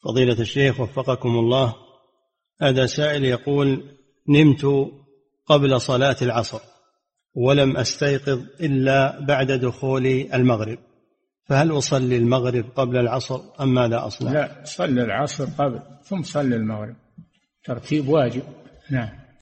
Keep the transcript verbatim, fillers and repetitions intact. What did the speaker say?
فضيلة الشيخ وفقكم الله، هذا سائل يقول: نمت قبل صلاة العصر ولم أستيقظ إلا بعد دخول المغرب، فهل أصلي المغرب قبل العصر أم ماذا أصنع؟ لا، صلي العصر قبل ثم صلي المغرب، ترتيب واجب. نعم.